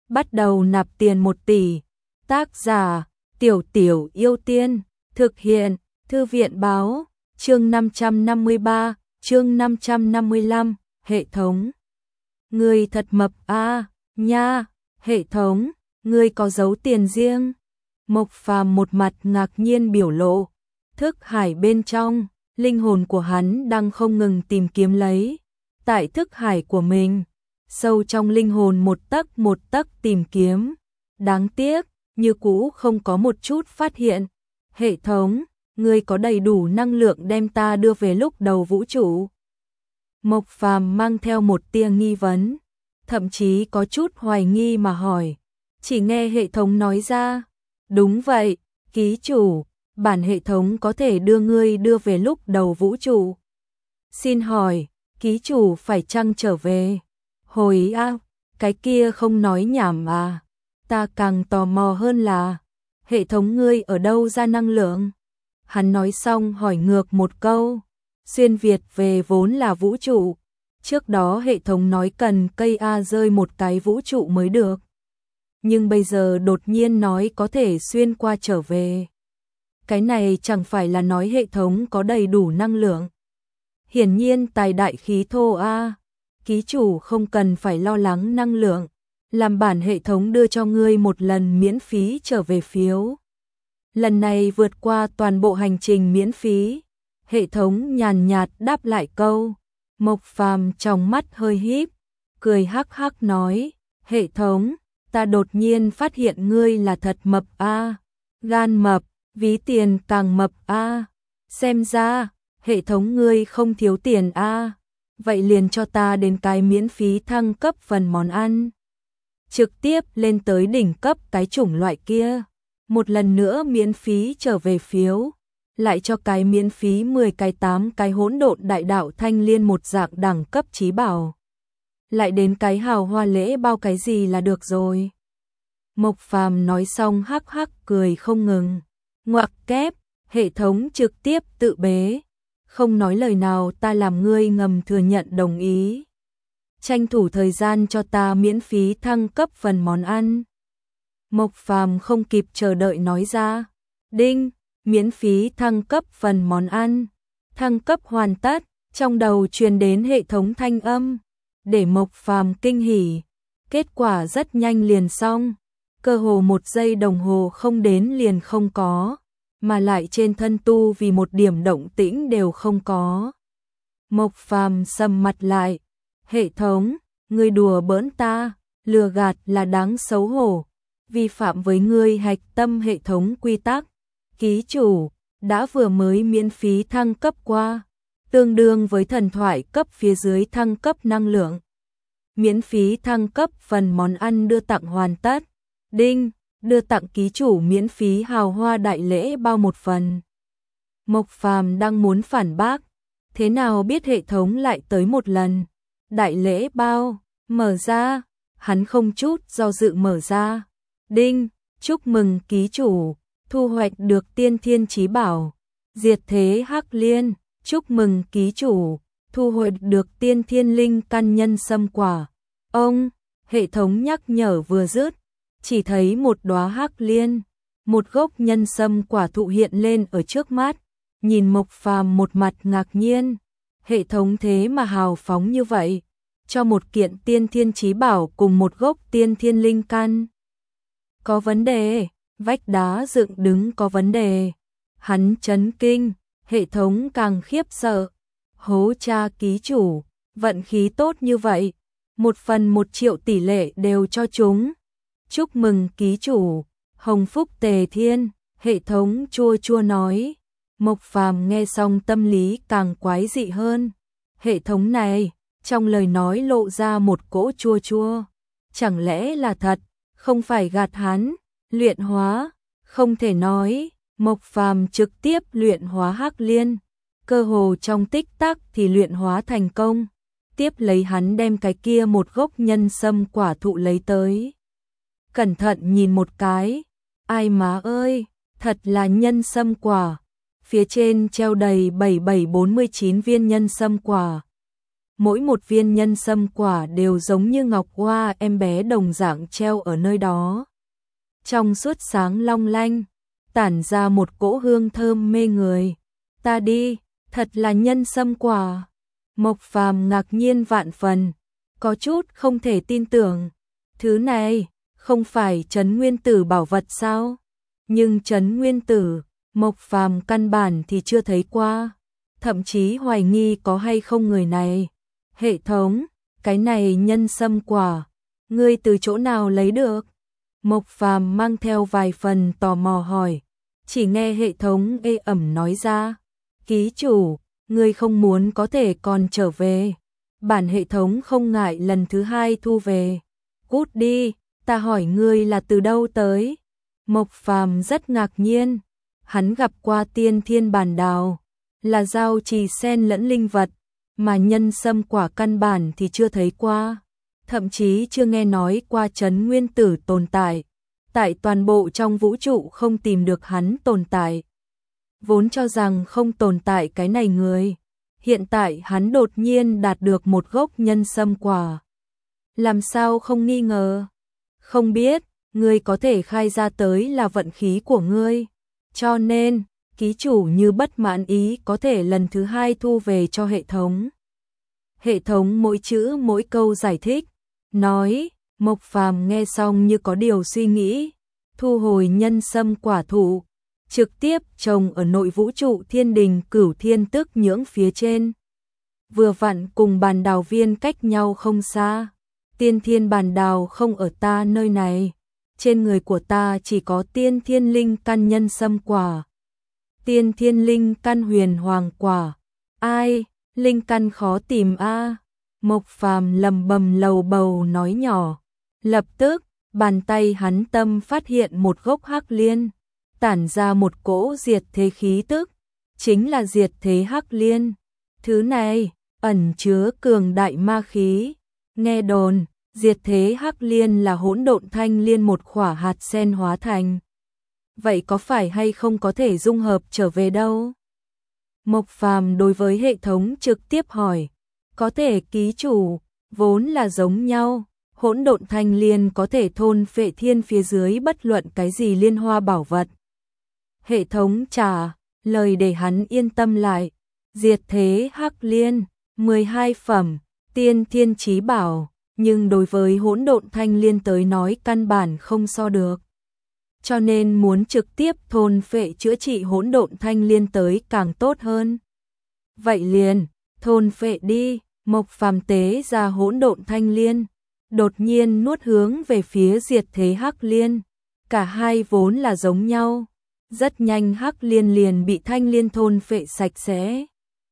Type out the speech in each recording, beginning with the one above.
bắt đầu nạp tiền 1 tỷ. Tác giả, Tiểu Tiểu Yêu Tiên, thực hiện, Thư viện báo, chương 553, chương 555, hệ thống. Ngươi thật mập a, nha, hệ thống, ngươi có giấu tiền riêng. Mộc Phàm một mặt ngạc nhiên biểu lộ, thức hải bên trong, linh hồn của hắn đang không ngừng tìm kiếm lấy. Tại thức hải của mình, sâu trong linh hồn một tấc tìm kiếm. Đáng tiếc, như cũ không có một chút phát hiện. Hệ thống, ngươi có đầy đủ năng lượng đem ta đưa về lúc đầu vũ trụ. Mộc Phàm mang theo một tia nghi vấn, thậm chí có chút hoài nghi mà hỏi. Chỉ nghe hệ thống nói ra, đúng vậy, ký chủ, bản hệ thống có thể đưa về lúc đầu vũ trụ. Xin hỏi, ký chủ phải chăng trở về? Hồi cái kia không nói nhảm à? Ta càng tò mò hơn là, hệ thống ngươi ở đâu ra năng lượng? Hắn nói xong hỏi ngược một câu, xuyên Việt về vốn là vũ trụ. Trước đó hệ thống nói cần cây A rơi một cái vũ trụ mới được. Nhưng bây giờ đột nhiên nói có thể xuyên qua trở về. Cái này chẳng phải là nói hệ thống có đầy đủ năng lượng. Hiển nhiên tài đại khí thô a. Ký chủ không cần phải lo lắng năng lượng. Làm bản hệ thống đưa cho ngươi một lần miễn phí trở về phiếu. Lần này vượt qua toàn bộ hành trình miễn phí. Hệ thống nhàn nhạt đáp lại câu. Mộc Phàm trong mắt hơi híp, cười hắc hắc nói, hệ thống, ta đột nhiên phát hiện ngươi là thật mập a, gan mập, ví tiền càng mập a, xem ra, hệ thống ngươi không thiếu tiền a, vậy liền cho ta đến cái miễn phí thăng cấp phần món ăn. Trực tiếp lên tới đỉnh cấp cái chủng loại kia, một lần nữa miễn phí trở về phiếu. Lại cho cái miễn phí 10 cái 8 cái hỗn độn đại đạo thanh liên một dạng đẳng cấp trí bảo. Lại đến cái hào hoa lễ bao cái gì là được rồi. Mộc Phàm nói xong hắc hắc cười không ngừng. Ngoặc kép, hệ thống trực tiếp tự bế. Không nói lời nào ta làm ngươi ngầm thừa nhận đồng ý. Tranh thủ thời gian cho ta miễn phí thăng cấp phần món ăn. Mộc Phàm không kịp chờ đợi nói ra. Đinh! Miễn phí thăng cấp phần món ăn. Thăng cấp hoàn tất, trong đầu truyền đến hệ thống thanh âm. Để Mộc Phàm kinh hỉ. Kết quả rất nhanh liền xong. Cơ hồ 1 giây đồng hồ không đến liền không có. Mà lại trên thân tu vì một điểm động tĩnh đều không có. Mộc Phàm sầm mặt lại. Hệ thống, ngươi đùa bỡn ta, lừa gạt là đáng xấu hổ. Vi phạm với ngươi hạch tâm hệ thống quy tắc. Ký chủ, đã vừa mới miễn phí thăng cấp qua, tương đương với thần thoại cấp phía dưới thăng cấp năng lượng. Miễn phí thăng cấp phần món ăn đưa tặng hoàn tất. Đinh, đưa tặng ký chủ miễn phí hào hoa đại lễ bao 1 phần. Mộc Phàm đang muốn phản bác, thế nào biết hệ thống lại tới 1 lần. Đại lễ bao, mở ra, hắn không chút do dự mở ra. Đinh, chúc mừng ký chủ. Thu hoạch được tiên thiên chí bảo, diệt thế hắc liên, chúc mừng ký chủ, thu hoạch được tiên thiên linh căn nhân sâm quả. Ông, hệ thống nhắc nhở vừa dứt, chỉ thấy một đóa hắc liên, một gốc nhân sâm quả thụ hiện lên ở trước mắt, nhìn Mộc Phàm một mặt ngạc nhiên, hệ thống thế mà hào phóng như vậy, cho một kiện tiên thiên chí bảo cùng một gốc tiên thiên linh căn. Có vấn đề. Vách đá dựng đứng có vấn đề. Hắn chấn kinh, hệ thống càng khiếp sợ. Hố cha ký chủ, vận khí tốt như vậy, 1 phần 1 triệu tỷ lệ đều cho chúng. Chúc mừng ký chủ, hồng phúc tề thiên, hệ thống chua chua nói. Mộc Phàm nghe xong tâm lý càng quái dị hơn. Hệ thống này, trong lời nói lộ ra một cỗ chua chua. Chẳng lẽ là thật, không phải gạt hắn? Luyện hóa, không thể nói, Mộc Phàm trực tiếp luyện hóa hắc liên, cơ hồ trong tích tắc thì luyện hóa thành công, tiếp lấy hắn đem cái kia một gốc nhân sâm quả thụ lấy tới. Cẩn thận nhìn một cái, ai má ơi, thật là nhân sâm quả, phía trên treo đầy 7749 viên nhân sâm quả. mỗi một viên nhân sâm quả đều giống như ngọc hoa em bé đồng dạng treo ở nơi đó. Trong suốt sáng long lanh, tản ra một cỗ hương thơm mê người. Ta đi, thật là nhân sâm quả. Mộc Phàm ngạc nhiên vạn phần, có chút không thể tin tưởng. Thứ này, không phải Trấn Nguyên Tử bảo vật sao? Nhưng Trấn Nguyên Tử, Mộc Phàm căn bản thì chưa thấy qua. Thậm chí hoài nghi có hay không người này. Hệ thống, cái này nhân sâm quả, ngươi từ chỗ nào lấy được? Mộc Phàm mang theo vài phần tò mò hỏi. Chỉ nghe hệ thống ê ẩm nói ra. Ký chủ, ngươi không muốn có thể còn trở về. Bản hệ thống không ngại lần thứ hai thu về. Cút đi, ta hỏi ngươi là từ đâu tới? Mộc Phàm rất ngạc nhiên. Hắn gặp qua tiên thiên bản đào, là giao trì sen lẫn linh vật, mà nhân sâm quả căn bản thì chưa thấy qua. Thậm chí chưa nghe nói qua Trấn Nguyên Tử tồn tại. Tại toàn bộ trong vũ trụ không tìm được hắn tồn tại. Vốn cho rằng không tồn tại cái này người. Hiện tại hắn đột nhiên đạt được một gốc nhân sâm quả. Làm sao không nghi ngờ? Không biết, ngươi có thể khai ra tới là vận khí của ngươi. Cho nên, ký chủ như bất mãn ý có thể lần thứ hai thu về cho hệ thống. Hệ thống mỗi chữ mỗi câu giải thích. Nói, Mộc Phàm nghe xong như có điều suy nghĩ. Thu hồi nhân sâm quả thụ, trực tiếp trồng ở nội vũ trụ thiên đình Cửu Thiên Tức Nhưỡng phía trên. Vừa vặn cùng bàn đào viên cách nhau không xa. Tiên thiên bàn đào không ở ta nơi này. Trên người của ta chỉ có tiên thiên linh căn nhân sâm quả. Tiên thiên linh căn huyền hoàng quả. Ai, linh căn khó tìm a. Mộc Phàm lầm bầm lầu bầu nói nhỏ. Lập tức, bàn tay hắn tâm phát hiện một gốc hắc liên, tản ra một cỗ diệt thế khí tức, chính là diệt thế hắc liên. Thứ này, ẩn chứa cường đại ma khí. Nghe đồn, diệt thế hắc liên là hỗn độn thanh liên một khỏa hạt sen hóa thành. Vậy có phải hay không có thể dung hợp trở về đâu? Mộc Phàm đối với hệ thống trực tiếp hỏi. Có thể ký chủ, vốn là giống nhau. Hỗn độn thanh liên có thể thôn phệ thiên phía dưới bất luận cái gì liên hoa bảo vật. Hệ thống trả lời để hắn yên tâm lại. Diệt thế hắc liên, 12 phẩm, tiên thiên chí bảo, nhưng đối với hỗn độn thanh liên tới nói căn bản không so được. Cho nên muốn trực tiếp thôn phệ chữa trị hỗn độn thanh liên tới càng tốt hơn. Vậy liền, thôn phệ đi. Mộc Phàm tế ra hỗn độn thanh liên, đột nhiên nuốt hướng về phía diệt thế hắc liên. Cả hai vốn là giống nhau. Rất nhanh hắc liên liền bị thanh liên thôn phệ sạch sẽ.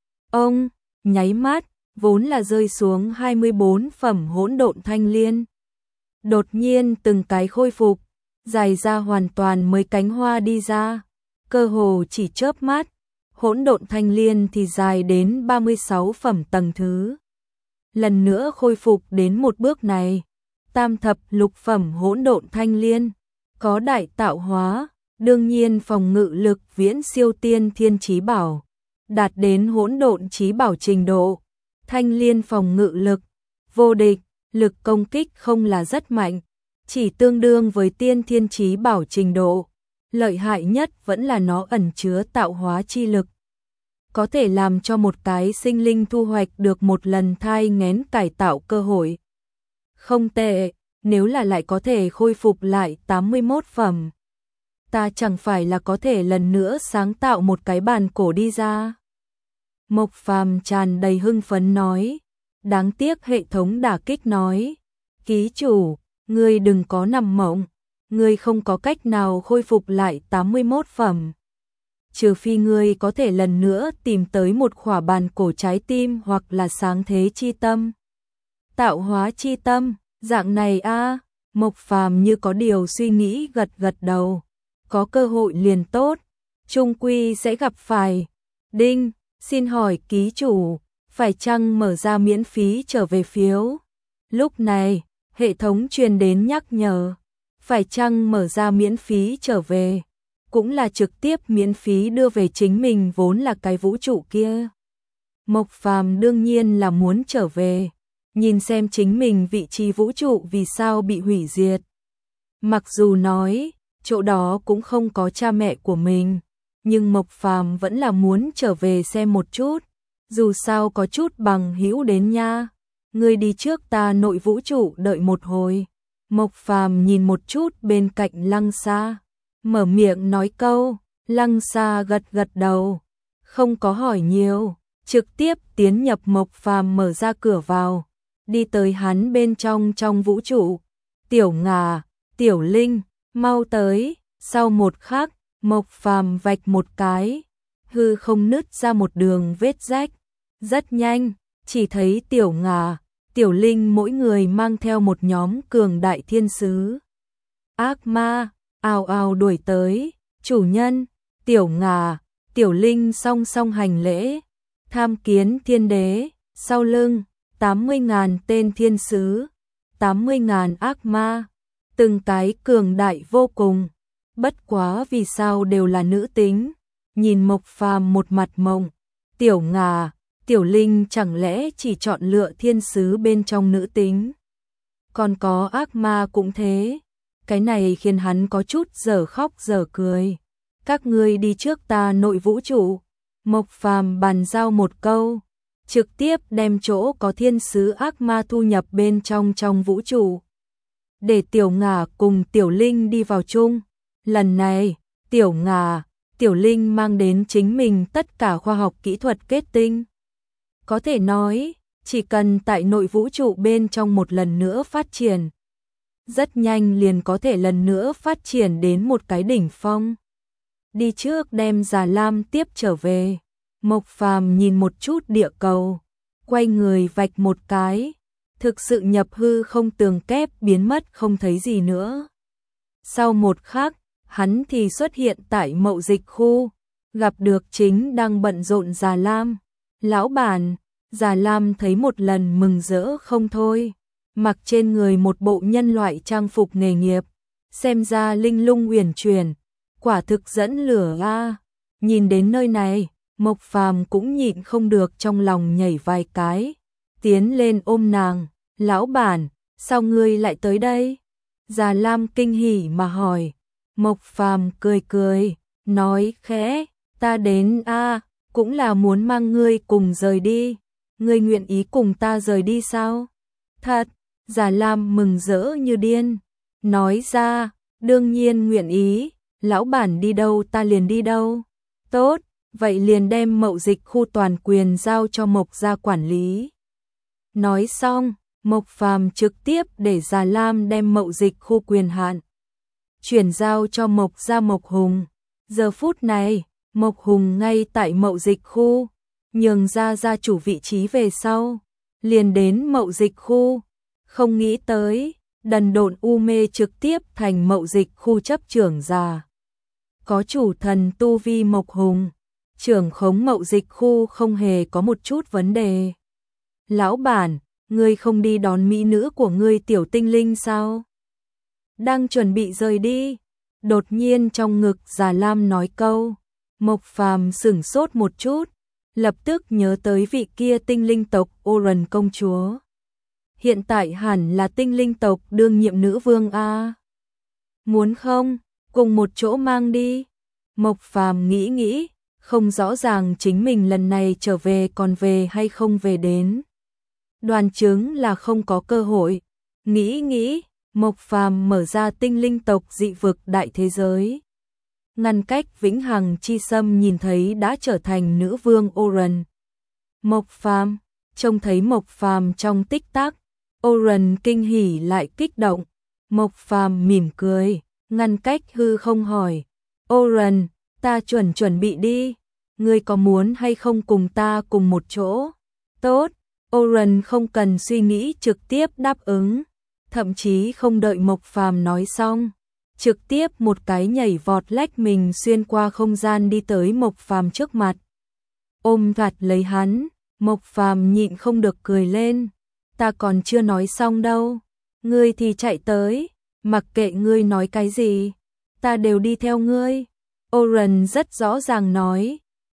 Ông, nháy mắt, vốn là rơi xuống 24 phẩm hỗn độn thanh liên. Đột nhiên từng cái khôi phục, dài ra hoàn toàn mới cánh hoa đi ra. Cơ hồ chỉ chớp mắt, hỗn độn thanh liên thì dài đến 36 phẩm tầng thứ. Lần nữa khôi phục đến một bước này, tam thập lục phẩm hỗn độn thanh liên, có đại tạo hóa, đương nhiên phòng ngự lực viễn siêu tiên thiên chí bảo, đạt đến hỗn độn chí bảo trình độ. Thanh liên phòng ngự lực, vô địch, lực công kích không là rất mạnh, chỉ tương đương với tiên thiên chí bảo trình độ. Lợi hại nhất vẫn là nó ẩn chứa tạo hóa chi lực. Có thể làm cho một cái sinh linh thu hoạch được một lần thai nghén cải tạo cơ hội. Không tệ, nếu là lại có thể khôi phục lại 81 phẩm. Ta chẳng phải là có thể lần nữa sáng tạo một cái bàn cổ đi ra. Mộc Phàm tràn đầy hưng phấn nói. Đáng tiếc hệ thống đả kích nói. Ký chủ, ngươi đừng có nằm mộng. Ngươi không có cách nào khôi phục lại 81 phẩm. Trừ phi ngươi có thể lần nữa tìm tới một khỏa bàn cổ trái tim hoặc là sáng thế chi tâm. Tạo hóa chi tâm, dạng này a. Mộc Phàm như có điều suy nghĩ gật gật đầu. Có cơ hội liền tốt, chung quy sẽ gặp phải. Đinh, xin hỏi ký chủ, phải chăng mở ra miễn phí trở về phiếu? Lúc này, hệ thống truyền đến nhắc nhở, phải chăng mở ra miễn phí trở về, cũng là trực tiếp miễn phí đưa về chính mình vốn là cái vũ trụ kia. Mộc Phàm đương nhiên là muốn trở về, nhìn xem chính mình vị trí vũ trụ vì sao bị hủy diệt. Mặc dù nói, chỗ đó cũng không có cha mẹ của mình, nhưng Mộc Phàm vẫn là muốn trở về xem một chút, dù sao có chút bằng hữu đến nha. Ngươi đi trước, ta nội vũ trụ đợi một hồi. Mộc Phàm nhìn một chút bên cạnh Lăng Sa, mở miệng nói câu. Lăng Sa gật gật đầu, không có hỏi nhiều, trực tiếp tiến nhập. Mộc Phàm mở ra cửa vào, đi tới hắn bên trong vũ trụ. Tiểu Ngà, Tiểu Linh, mau tới. Sau một khắc, Mộc Phàm vạch một cái, hư không nứt ra một đường vết rách. Rất nhanh, chỉ thấy Tiểu Ngà, Tiểu Linh mỗi người mang theo một nhóm cường đại thiên sứ ác ma, ào ào đuổi tới. Chủ nhân, Tiểu Ngà, Tiểu Linh song song hành lễ. Tham kiến thiên đế. Sau lưng 80.000 tên thiên sứ, 80.000 ác ma, từng cái cường đại vô cùng. Bất quá vì sao đều là nữ tính? Nhìn Mộc Phàm một mặt mộng. Tiểu Ngà, Tiểu Linh chẳng lẽ chỉ chọn lựa thiên sứ bên trong nữ tính? Còn có ác ma cũng thế. Cái này khiến hắn có chút dở khóc dở cười. Các ngươi đi trước, ta nội vũ trụ. Mộc Phàm bàn giao một câu, trực tiếp đem chỗ có thiên sứ ác ma thu nhập bên trong vũ trụ. Để Tiểu Ngà cùng Tiểu Linh đi vào chung. Lần này, Tiểu Ngà, Tiểu Linh mang đến chính mình tất cả khoa học kỹ thuật kết tinh. Có thể nói, chỉ cần tại nội vũ trụ bên trong một lần nữa phát triển, rất nhanh liền có thể lần nữa phát triển đến một cái đỉnh phong. Đi trước đem Già Lam tiếp trở về. Mộc Phàm nhìn một chút địa cầu, quay người vạch một cái, thực sự nhập hư không tường kép biến mất không thấy gì nữa. Sau một khắc, hắn thì xuất hiện tại mậu dịch khu, gặp được chính đang bận rộn Già Lam. Lão bản. Già Lam thấy một lần mừng rỡ không thôi, mặc trên người một bộ nhân loại trang phục nghề nghiệp, xem ra linh lung uyển chuyển, quả thực dẫn lửa a. Nhìn đến nơi này, Mộc Phàm cũng nhịn không được trong lòng nhảy vài cái, tiến lên ôm nàng. Lão bản, sao ngươi lại tới đây? Già Lam kinh hỉ mà hỏi. Mộc Phàm cười cười, nói khẽ, ta đến cũng là muốn mang ngươi cùng rời đi. Ngươi nguyện ý cùng ta rời đi sao? Thật. Già Lam mừng rỡ như điên, nói ra, đương nhiên nguyện ý, lão bản đi đâu ta liền đi đâu. Tốt, vậy liền đem mậu dịch khu toàn quyền giao cho Mộc gia quản lý. Nói xong, Mộc Phàm trực tiếp để Già Lam đem mậu dịch khu quyền hạn chuyển giao cho Mộc gia Mộc Hùng. Giờ phút này, Mộc Hùng ngay tại mậu dịch khu, nhường ra gia chủ vị trí về sau, liền đến mậu dịch khu. Không nghĩ tới, đần độn u mê trực tiếp thành mậu dịch khu chấp trưởng già. Có chủ thần tu vi Mộc Hùng, trưởng khống mậu dịch khu không hề có một chút vấn đề. Lão bản, ngươi không đi đón mỹ nữ của ngươi Tiểu Tinh Linh sao? Đang chuẩn bị rời đi, đột nhiên trong ngực Già Lam nói câu. Mộc Phàm sửng sốt một chút, lập tức nhớ tới vị kia tinh linh tộc Oren công chúa. Hiện tại hẳn là tinh linh tộc đương nhiệm nữ vương a. Muốn không, cùng một chỗ mang đi. Mộc Phàm nghĩ nghĩ, không rõ ràng chính mình lần này trở về còn về hay không về đến. Đoán chứng là không có cơ hội. Nghĩ, Mộc Phàm mở ra tinh linh tộc dị vực đại thế giới. Ngăn cách vĩnh hằng chi xâm nhìn thấy đã trở thành nữ vương Oren. Mộc Phàm, trông thấy Mộc Phàm trong tích tắc, Oren kinh hỉ lại kích động. Mộc Phàm mỉm cười, ngăn cách hư không hỏi. Oren, ta chuẩn bị đi. Ngươi có muốn hay không cùng ta cùng một chỗ? Tốt, Oren không cần suy nghĩ trực tiếp đáp ứng. Thậm chí không đợi Mộc Phàm nói xong, trực tiếp một cái nhảy vọt lách mình xuyên qua không gian đi tới Mộc Phàm trước mặt. Ôm chặt lấy hắn, Mộc Phàm nhịn không được cười lên. Ta còn chưa nói xong đâu, ngươi thì chạy tới, mặc kệ ngươi nói cái gì, ta đều đi theo ngươi. Oren rất rõ ràng nói,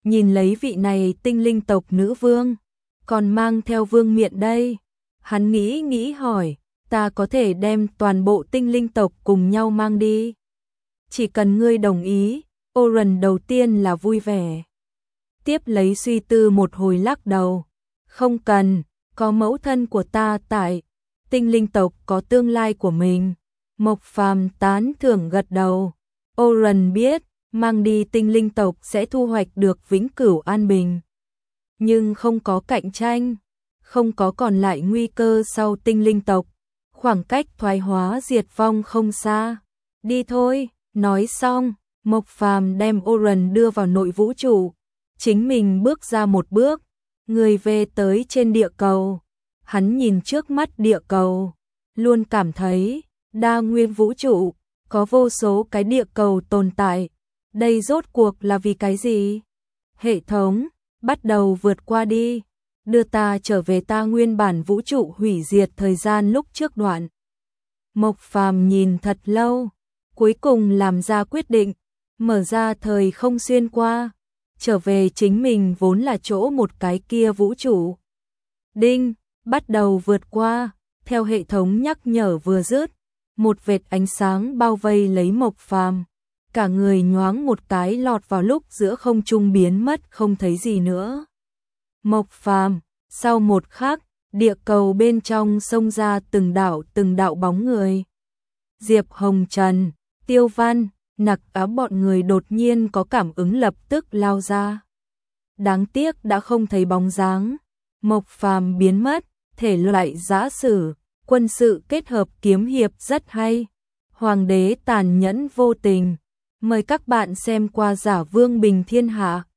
nhìn lấy vị này tinh linh tộc nữ vương, còn mang theo vương miện đây. Hắn nghĩ nghĩ hỏi, ta có thể đem toàn bộ tinh linh tộc cùng nhau mang đi. Chỉ cần ngươi đồng ý. Oren đầu tiên là vui vẻ. Tiếp lấy suy tư một hồi lắc đầu. Không cần, có mẫu thân của ta tại. Tinh linh tộc có tương lai của mình. Mộc Phàm tán thưởng gật đầu. Oren biết, mang đi tinh linh tộc sẽ thu hoạch được vĩnh cửu an bình. Nhưng không có cạnh tranh, không có còn lại nguy cơ sau tinh linh tộc. Khoảng cách thoái hóa diệt vong không xa. Đi thôi, nói xong, Mộc Phàm đem Oren đưa vào nội vũ trụ. Chính mình bước ra một bước, người về tới trên địa cầu. Hắn nhìn trước mắt địa cầu, luôn cảm thấy đa nguyên vũ trụ, có vô số cái địa cầu tồn tại. Đây rốt cuộc là vì cái gì? Hệ thống, bắt đầu vượt qua đi, đưa ta trở về ta nguyên bản vũ trụ hủy diệt thời gian lúc trước đoạn. Mộc Phàm nhìn thật lâu, cuối cùng làm ra quyết định, mở ra thời không xuyên qua, trở về chính mình vốn là chỗ một cái kia vũ trụ. Đinh, bắt đầu vượt qua, theo hệ thống nhắc nhở vừa dứt, một vệt ánh sáng bao vây lấy Mộc Phàm, cả người nhoáng một cái lọt vào lúc giữa không trung biến mất không thấy gì nữa. Mộc Phàm, sau một khắc, địa cầu bên trong xông ra từng đạo bóng người. Diệp Hồng Trần, Tiêu Văn, Nặc Á bọn người đột nhiên có cảm ứng lập tức lao ra. Đáng tiếc đã không thấy bóng dáng. Mộc Phàm biến mất, thể loại giã sử, quân sự kết hợp kiếm hiệp rất hay. Hoàng đế tàn nhẫn vô tình. Mời các bạn xem qua Giả Vương Bình Thiên Hạ.